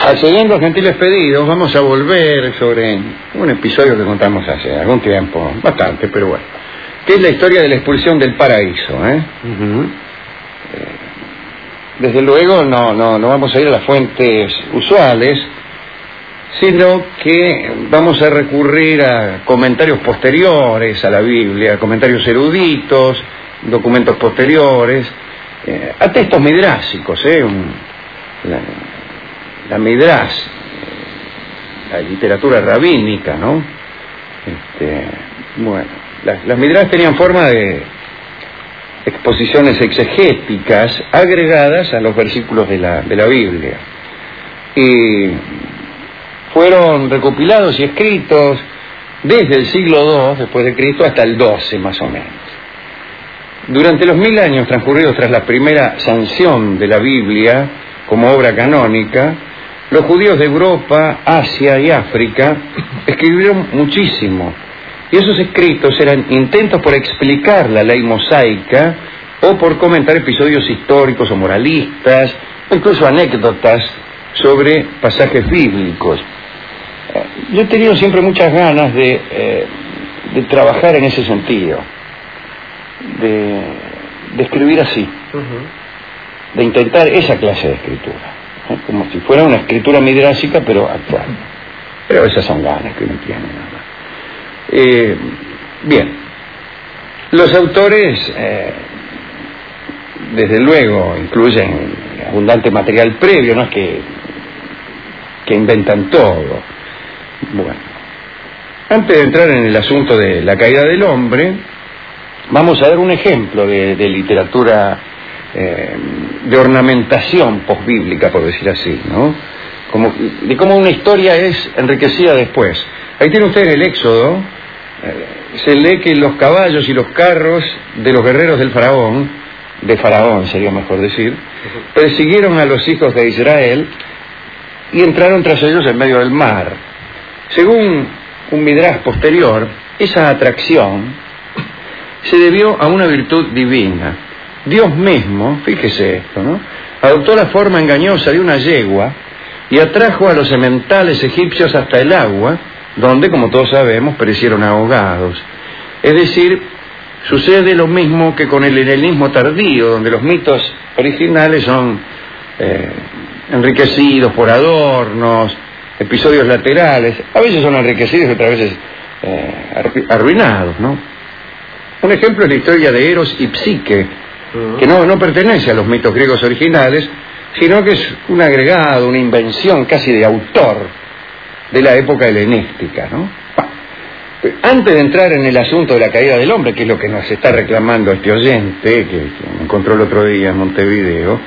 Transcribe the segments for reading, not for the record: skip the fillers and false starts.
Accediendo a gentiles pedidos, vamos a volver sobre un episodio que contamos hace algún tiempo, bastante, pero bueno, que es la historia de la expulsión del paraíso. Desde luego no vamos a ir a las fuentes usuales, sino que vamos a recurrir a comentarios posteriores a la Biblia, comentarios eruditos, documentos posteriores, a textos midrásicos, la midrash, la literatura rabínica, ¿no? Bueno, las midrash tenían forma de exposiciones exegéticas agregadas a los versículos de la Biblia, y fueron recopilados y escritos desde el siglo II después de Cristo hasta el XII más o menos. Durante los 1000 años transcurridos tras la primera sanción de la Biblia como obra canónica, los judíos de Europa, Asia y África escribieron muchísimo, y esos escritos eran intentos por explicar la ley mosaica o por comentar episodios históricos o moralistas, o incluso anécdotas sobre pasajes bíblicos. Yo he tenido siempre muchas ganas de trabajar en ese sentido, de escribir así, de intentar esa clase de escritura, como si fuera una escritura midrásica pero actual. Pero esas son ganas que uno tiene, nada más. Bien, los autores desde luego incluyen abundante material previo, no es que inventan todo. Bueno, antes de entrar en el asunto de la caída del hombre, vamos a dar un ejemplo de literatura de ornamentación posbíblica, por decir así, ¿no? De cómo una historia es enriquecida después. Ahí tiene usted en el Éxodo, se lee que los caballos y los carros de los guerreros del faraón, de Faraón sería mejor decir, persiguieron a los hijos de Israel y entraron tras ellos en medio del mar. Según un midrash posterior, esa atracción se debió a una virtud divina. Dios mismo, fíjese esto, ¿no?, adoptó la forma engañosa de una yegua y atrajo a los sementales egipcios hasta el agua, donde, como todos sabemos, perecieron ahogados. Es decir, sucede lo mismo que con el helenismo tardío, donde los mitos originales son enriquecidos por adornos, episodios laterales, a veces son enriquecidos y otras veces arruinados, ¿no? Un ejemplo es la historia de Eros y Psique, que no pertenece a los mitos griegos originales, sino que es un agregado, una invención casi de autor de la época helenística, ¿no? Antes de entrar en el asunto de la caída del hombre, que es lo que nos está reclamando este oyente, que me encontró el otro día en Montevideo,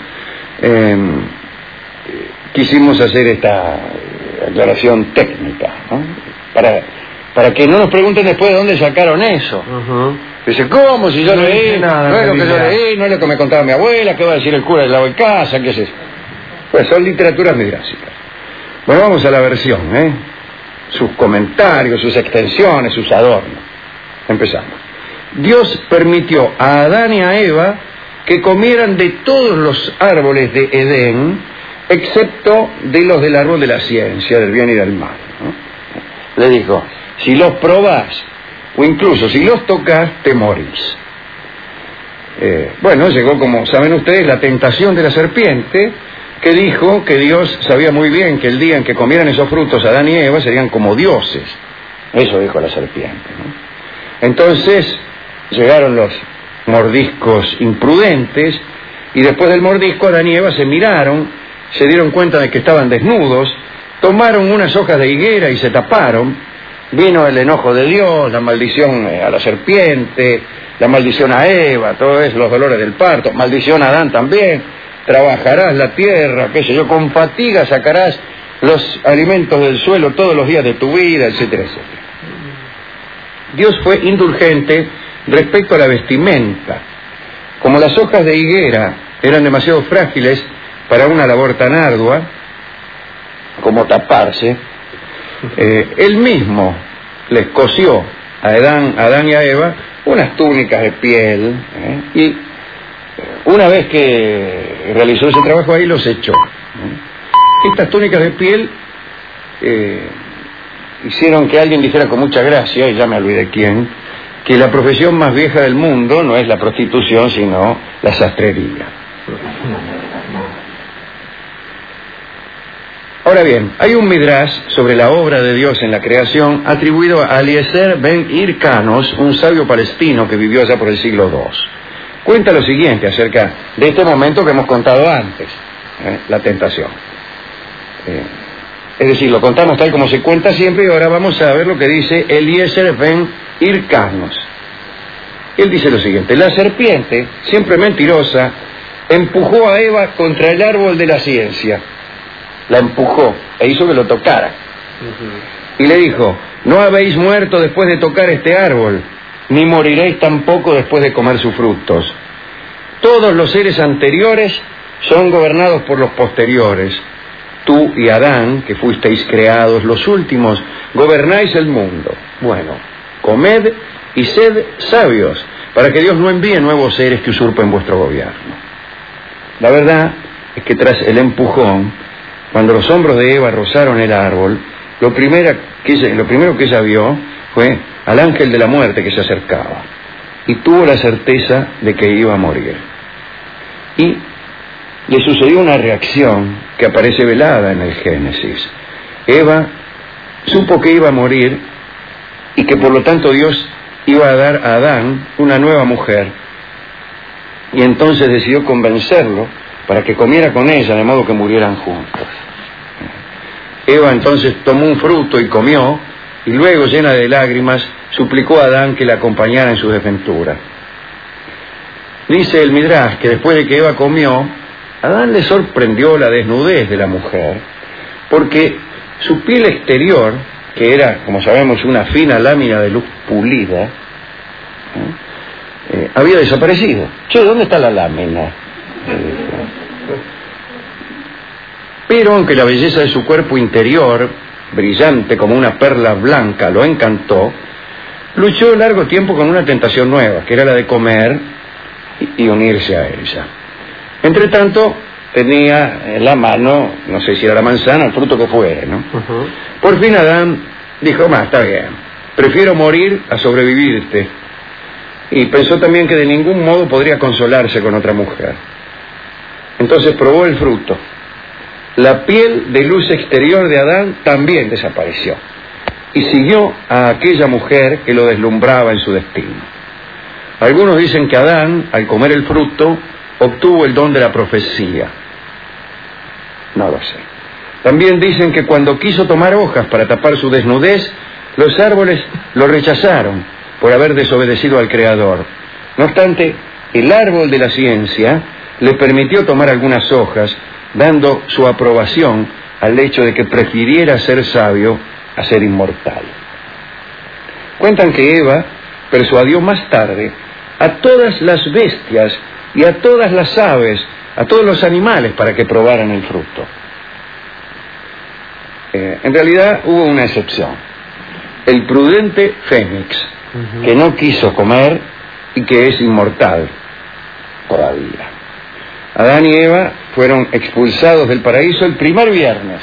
quisimos hacer esta aclaración técnica, ¿no? Para que no nos pregunten después de dónde sacaron eso. Dice, ¿cómo? Si yo no leí, nada, no es lo que yo leí, no es lo que me contaba mi abuela, ¿qué va a decir el cura del lado de casa? ¿Qué es eso? Pues son literaturas midrásicas. Bueno, vamos a la versión, sus comentarios, sus extensiones, sus adornos. Empezamos. Dios permitió a Adán y a Eva que comieran de todos los árboles de Edén, excepto de los del árbol de la ciencia, del bien y del mal, ¿no? Le dijo, si los probás, o incluso si los tocas, te morís. Bueno, llegó, como saben ustedes, la tentación de la serpiente, que dijo que Dios sabía muy bien que el día en que comieran esos frutos Adán y Eva serían como dioses. Eso dijo la serpiente, ¿no? Entonces llegaron los mordiscos imprudentes, y después del mordisco Adán y Eva se miraron, se dieron cuenta de que estaban desnudos, tomaron unas hojas de higuera y se taparon. Vino el enojo de Dios, la maldición a la serpiente, la maldición a Eva, todo eso, los dolores del parto, maldición a Adán también, trabajarás la tierra, qué sé yo, con fatiga sacarás los alimentos del suelo todos los días de tu vida, etcétera, etcétera. Dios fue indulgente respecto a la vestimenta. Como las hojas de higuera eran demasiado frágiles para una labor tan ardua como taparse, él mismo les cosió a Adán y a Eva unas túnicas de piel, y una vez que realizó ese trabajo ahí los echó. Estas túnicas de piel hicieron que alguien dijera con mucha gracia, y ya me olvidé quién, que la profesión más vieja del mundo no es la prostitución, sino la sastrería. Ahora bien, hay un midrash sobre la obra de Dios en la creación atribuido a Eliezer ben Hircanos, un sabio palestino que vivió allá por el siglo II. Cuenta lo siguiente acerca de este momento que hemos contado antes, la tentación. Es decir, lo contamos tal como se cuenta siempre, y ahora vamos a ver lo que dice Eliezer ben Hircanos. Él dice lo siguiente: la serpiente, siempre mentirosa, empujó a Eva contra el árbol de la ciencia. La empujó e hizo que lo tocara. Y le dijo: no habéis muerto después de tocar este árbol, ni moriréis tampoco después de comer sus frutos. Todos los seres anteriores son gobernados por los posteriores. Tú y Adán, que fuisteis creados los últimos, gobernáis el mundo. Bueno, comed y sed sabios, para que Dios no envíe nuevos seres que usurpen vuestro gobierno. La verdad es que tras el empujón, cuando los hombros de Eva rozaron el árbol, lo primero que ella vio fue al ángel de la muerte que se acercaba, y tuvo la certeza de que iba a morir. Y le sucedió una reacción que aparece velada en el Génesis. Eva supo que iba a morir y que por lo tanto Dios iba a dar a Adán una nueva mujer, y entonces decidió convencerlo para que comiera con ella, de modo que murieran juntos. Eva entonces tomó un fruto y comió, y luego, llena de lágrimas, suplicó a Adán que la acompañara en su desventura. Dice el Midrash que después de que Eva comió, Adán le sorprendió la desnudez de la mujer, porque su piel exterior, que era, como sabemos, una fina lámina de luz pulida, había desaparecido. Che, ¿dónde está la lámina? Pero aunque la belleza de su cuerpo interior, brillante como una perla blanca, lo encantó, luchó largo tiempo con una tentación nueva, que era la de comer y unirse a ella. Entre tanto, tenía en la mano, no sé si era la manzana, el fruto que fuera, ¿no? Por fin Adán dijo: está bien, prefiero morir a sobrevivirte. Y pensó también que de ningún modo podría consolarse con otra mujer. Entonces probó el fruto. La piel de luz exterior de Adán también desapareció, y siguió a aquella mujer que lo deslumbraba en su destino. Algunos dicen que Adán, al comer el fruto, obtuvo el don de la profecía. No lo sé. También dicen que cuando quiso tomar hojas para tapar su desnudez, los árboles lo rechazaron por haber desobedecido al Creador. No obstante, el árbol de la ciencia le permitió tomar algunas hojas, dando su aprobación al hecho de que prefiriera ser sabio a ser inmortal. Cuentan que Eva persuadió más tarde a todas las bestias y a todas las aves, a todos los animales, para que probaran el fruto. En realidad hubo una excepción: el prudente Fénix, que no quiso comer y que es inmortal todavía. Adán y Eva fueron expulsados del paraíso el primer viernes.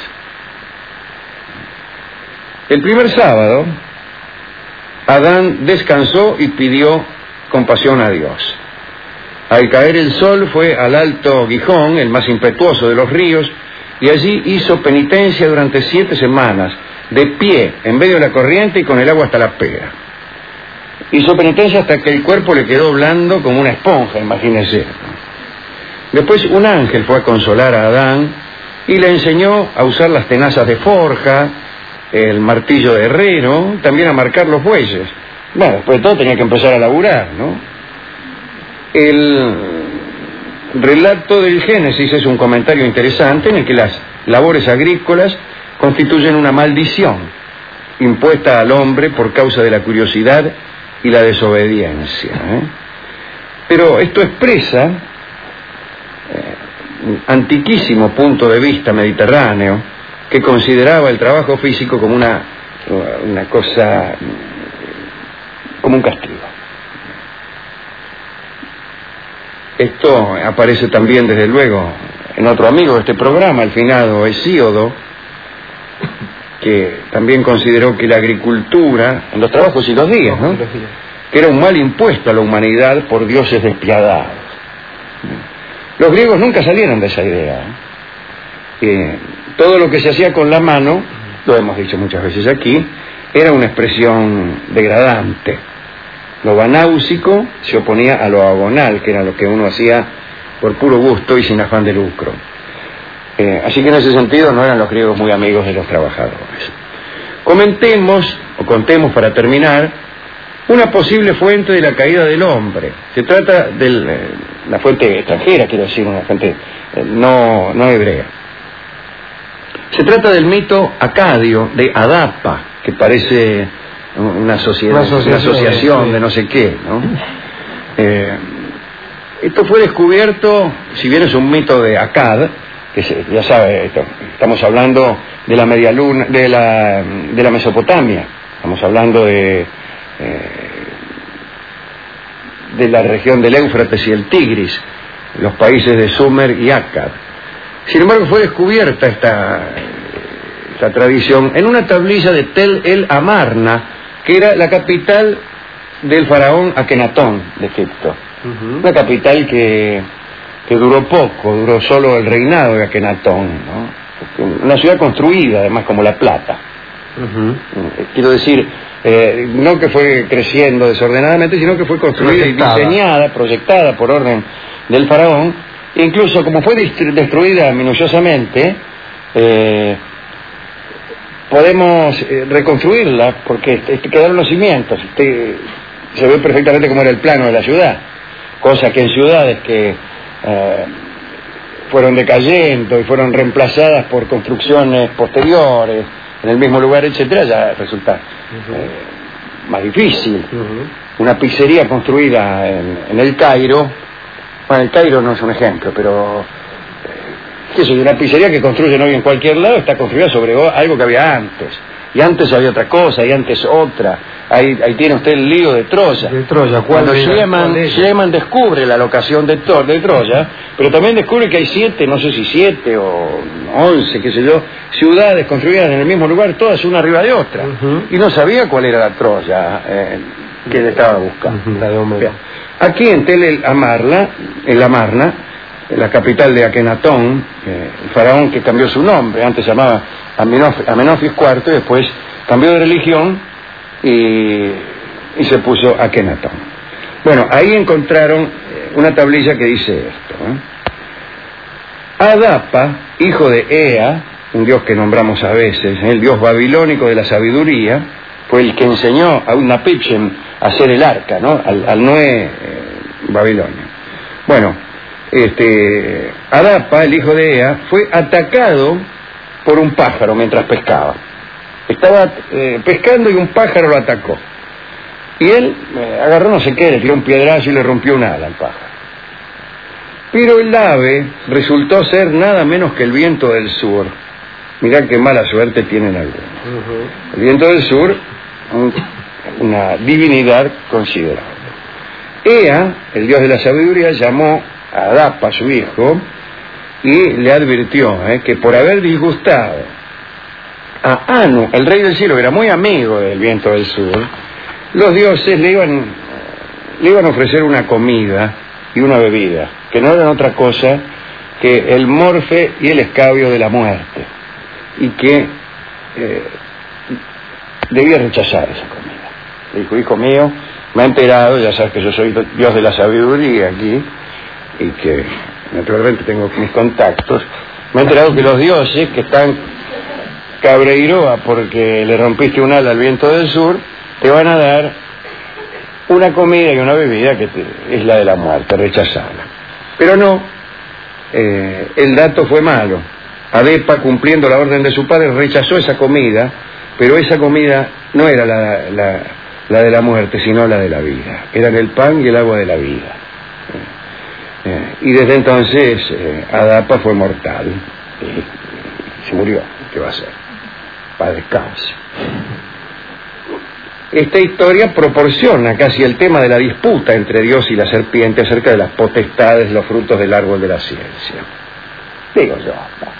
El primer sábado, Adán descansó y pidió compasión a Dios. Al caer el sol fue al alto Gijón, el más impetuoso de los ríos, y allí hizo penitencia durante 7 semanas, de pie, en medio de la corriente y con el agua hasta la pera. Hizo penitencia hasta que el cuerpo le quedó blando como una esponja, imagínense. Después un ángel fue a consolar a Adán y le enseñó a usar las tenazas de forja, el martillo de herrero, también a marcar los bueyes. Bueno, después de todo tenía que empezar a laburar, ¿no? El relato del Génesis es un comentario interesante en el que las labores agrícolas constituyen una maldición impuesta al hombre por causa de la curiosidad y la desobediencia, Pero esto expresa un antiquísimo punto de vista mediterráneo que consideraba el trabajo físico como una cosa, como un castigo. Esto aparece también, desde luego, en otro amigo de este programa, el finado Hesíodo, que también consideró que la agricultura, en los trabajos y los días, ¿no?, que era un mal impuesto a la humanidad por dioses despiadados. Los griegos nunca salieron de esa idea, ¿eh? Todo lo que se hacía con la mano, lo hemos dicho muchas veces aquí, era una expresión degradante. Lo banáusico se oponía a lo agonal, que era lo que uno hacía por puro gusto y sin afán de lucro. Así que en ese sentido no eran los griegos muy amigos de los trabajadores. Contemos para terminar, una posible fuente de la caída del hombre. Se trata de la fuente extranjera, quiero decir, una fuente no hebrea. Se trata del mito acadio de Adapa, que parece una asociación de no sé qué, ¿no? Esto fue descubierto, si bien es un mito de Akkad, que ya sabe, estamos hablando de la media luna, de la Mesopotamia, estamos hablando de la región del Éufrates y el Tigris, los países de Sumer y Akkad. Sin embargo, fue descubierta esta tradición en una tablilla de Tel el Amarna, que era la capital del faraón Akenatón de Egipto. Una capital que duró poco, duró solo el reinado de Akenatón, ¿no? Una ciudad construida, además, como La Plata. Quiero decir, no que fue creciendo desordenadamente, sino que fue construida y diseñada, proyectada por orden del faraón. E incluso, como fue destruida minuciosamente, podemos reconstruirla, porque quedaron los cimientos. Se ve perfectamente cómo era el plano de la ciudad, cosa que en ciudades que fueron decayendo y fueron reemplazadas por construcciones posteriores en el mismo lugar, etcétera, ya resulta más difícil. Una pizzería construida en el Cairo, bueno, el Cairo no es un ejemplo, pero una pizzería que construyen hoy en cualquier lado está construida sobre algo que había antes, y antes había otra cosa, y antes otra. Ahí tiene usted el lío de Troya. Cuando Schliemann descubre la locación de Troya, pero también descubre que hay 7 o 11, qué sé yo, ciudades construidas en el mismo lugar, todas una arriba de otra. Y no sabía cuál era la Troya que le estaba buscando. Aquí en Tel el Amarna, en la capital de Akenatón, el faraón que cambió su nombre, antes se llamaba Amenofis IV, y después cambió de religión y se puso Akenatón. Bueno, ahí encontraron una tablilla que dice esto, Adapa, hijo de Ea, un dios que nombramos a veces, el dios babilónico de la sabiduría, fue el que enseñó a Utnapishtim a hacer el arca, ¿no?, al Noé babilonio. Bueno, Adapa, el hijo de Ea, fue atacado por un pájaro mientras pescaba. Estaba pescando y un pájaro lo atacó. Y él agarró no sé qué, le tiró un piedrazo y le rompió un ala al pájaro. Pero el ave resultó ser nada menos que el viento del sur. Mirá qué mala suerte tienen algunos. El viento del sur, una divinidad considerable. Ea, el dios de la sabiduría, llamó a Adapa, su hijo, y le advirtió que por haber disgustado a Anu, el rey del cielo, que era muy amigo del viento del sur, los dioses le iban a ofrecer una comida y una bebida, que no eran otra cosa que el morfe y el escabio de la muerte, y que debía rechazar esa comida. Le dijo: hijo mío, me ha enterado, ya sabes que yo soy dios de la sabiduría aquí, y que naturalmente tengo mis contactos, me he enterado que los dioses que están cabreiroa porque le rompiste un ala al viento del sur, te van a dar una comida y una bebida que es la de la muerte, rechazarla. Pero no, el dato fue malo. Adapa, cumpliendo la orden de su padre, rechazó esa comida, pero esa comida no era la de la muerte, sino la de la vida. Eran el pan y el agua de la vida. Y desde entonces Adapa fue mortal y se murió. ¿Qué va a hacer? Para descanso. Esta historia proporciona casi el tema de la disputa entre Dios y la serpiente acerca de las potestades, los frutos del árbol de la ciencia. Digo yo.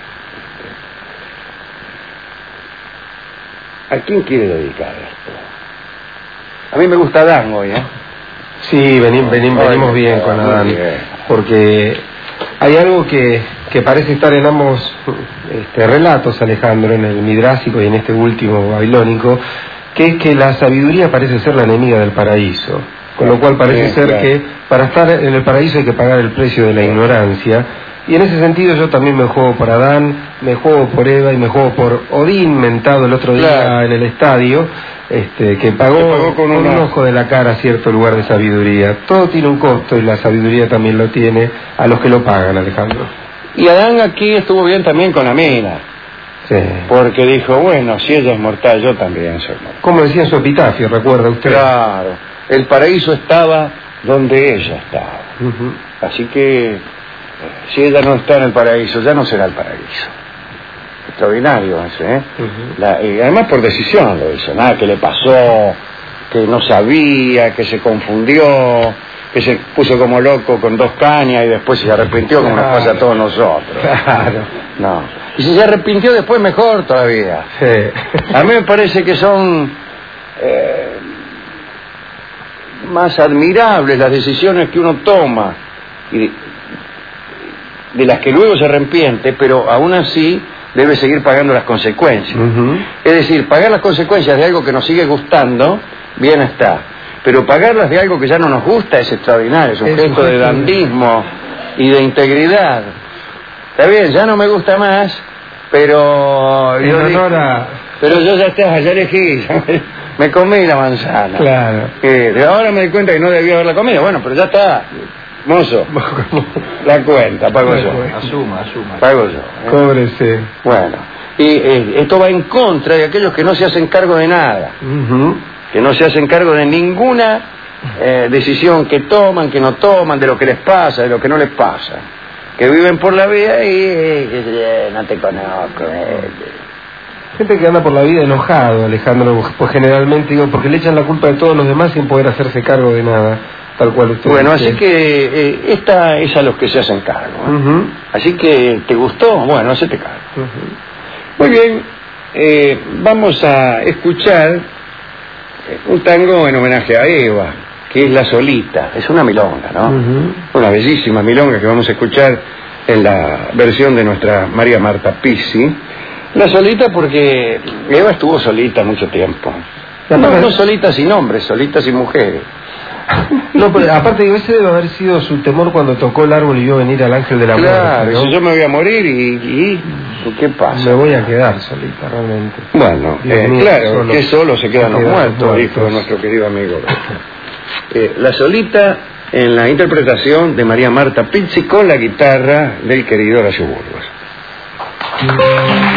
¿A quién quiere dedicar esto? A mí me gusta Adán hoy, ¿eh? Sí, venimos bien con Adán, porque hay algo que parece estar en ambos relatos, Alejandro, en el midrásico y en este último babilónico, que es que la sabiduría parece ser la enemiga del paraíso, con lo cual parece ser que para estar en el paraíso hay que pagar el precio de la ignorancia. Y en ese sentido yo también me juego por Adán, me juego por Eva y me juego por Odín, mentado el otro día en el estadio, que pagó con un ojo de la cara cierto lugar de sabiduría. Todo tiene un costo y la sabiduría también lo tiene a los que lo pagan, Alejandro. Y Adán aquí estuvo bien también con la mina. Sí. Porque dijo, bueno, si ella es mortal, yo también soy mortal. Como decía en su epitafio, ¿recuerda usted? Claro, el paraíso estaba donde ella estaba. Así que si ella no está en el paraíso, ya no será el paraíso. Extraordinario ese, ¿eh? Y además por decisión lo hizo, nada que le pasó, que no sabía, que se confundió, que se puso como loco con 2 cañas y después se arrepintió como nos pasa a todos nosotros. Claro. No. Y si se arrepintió después, mejor todavía. Sí. A mí me parece que son más admirables las decisiones que uno toma y de las que luego se arrepiente, pero aún así debe seguir pagando las consecuencias. Es decir, pagar las consecuencias de algo que nos sigue gustando, bien está, pero pagarlas de algo que ya no nos gusta es extraordinario, es un gesto de dandismo y de integridad. Está bien, ya no me gusta más, pero pero yo ya elegí, me comí la manzana. Claro. Ahora me doy cuenta que no debía haberla comido, bueno, pero ya está. Mozo, la cuenta, pago yo. Asuma. Pago yo. Cóbrese. Bueno, y esto va en contra de aquellos que no se hacen cargo de nada, que no se hacen cargo de ninguna decisión que toman, que no toman, de lo que les pasa, de lo que no les pasa, que viven por la vida y no te conozco. Gente que anda por la vida enojado, Alejandro, pues generalmente digo, porque le echan la culpa de todos los demás sin poder hacerse cargo de nada. Tal cual usted bueno, dice. así que esta es a los que se hacen cargo. Así que, ¿te gustó? Bueno, hacete cargo. Muy bien, vamos a escuchar un tango en homenaje a Eva, que es La Solita. Es una milonga, ¿no? Una bellísima milonga que vamos a escuchar en la versión de nuestra María Marta Pizzi. La Solita porque Eva estuvo solita mucho tiempo. No solita sin hombres, solita sin mujeres. No, pero aparte digo, ese debe haber sido su temor cuando tocó el árbol y vio venir al ángel de la muerte. Claro, ¿no? si yo me voy a morir y ¿qué pasa? Me voy a quedar solita, realmente. Bueno, claro, que solo se quedan los muertos, dijo nuestro querido amigo. La Solita en la interpretación de María Marta Pizzi con la guitarra del querido Horacio Burgos.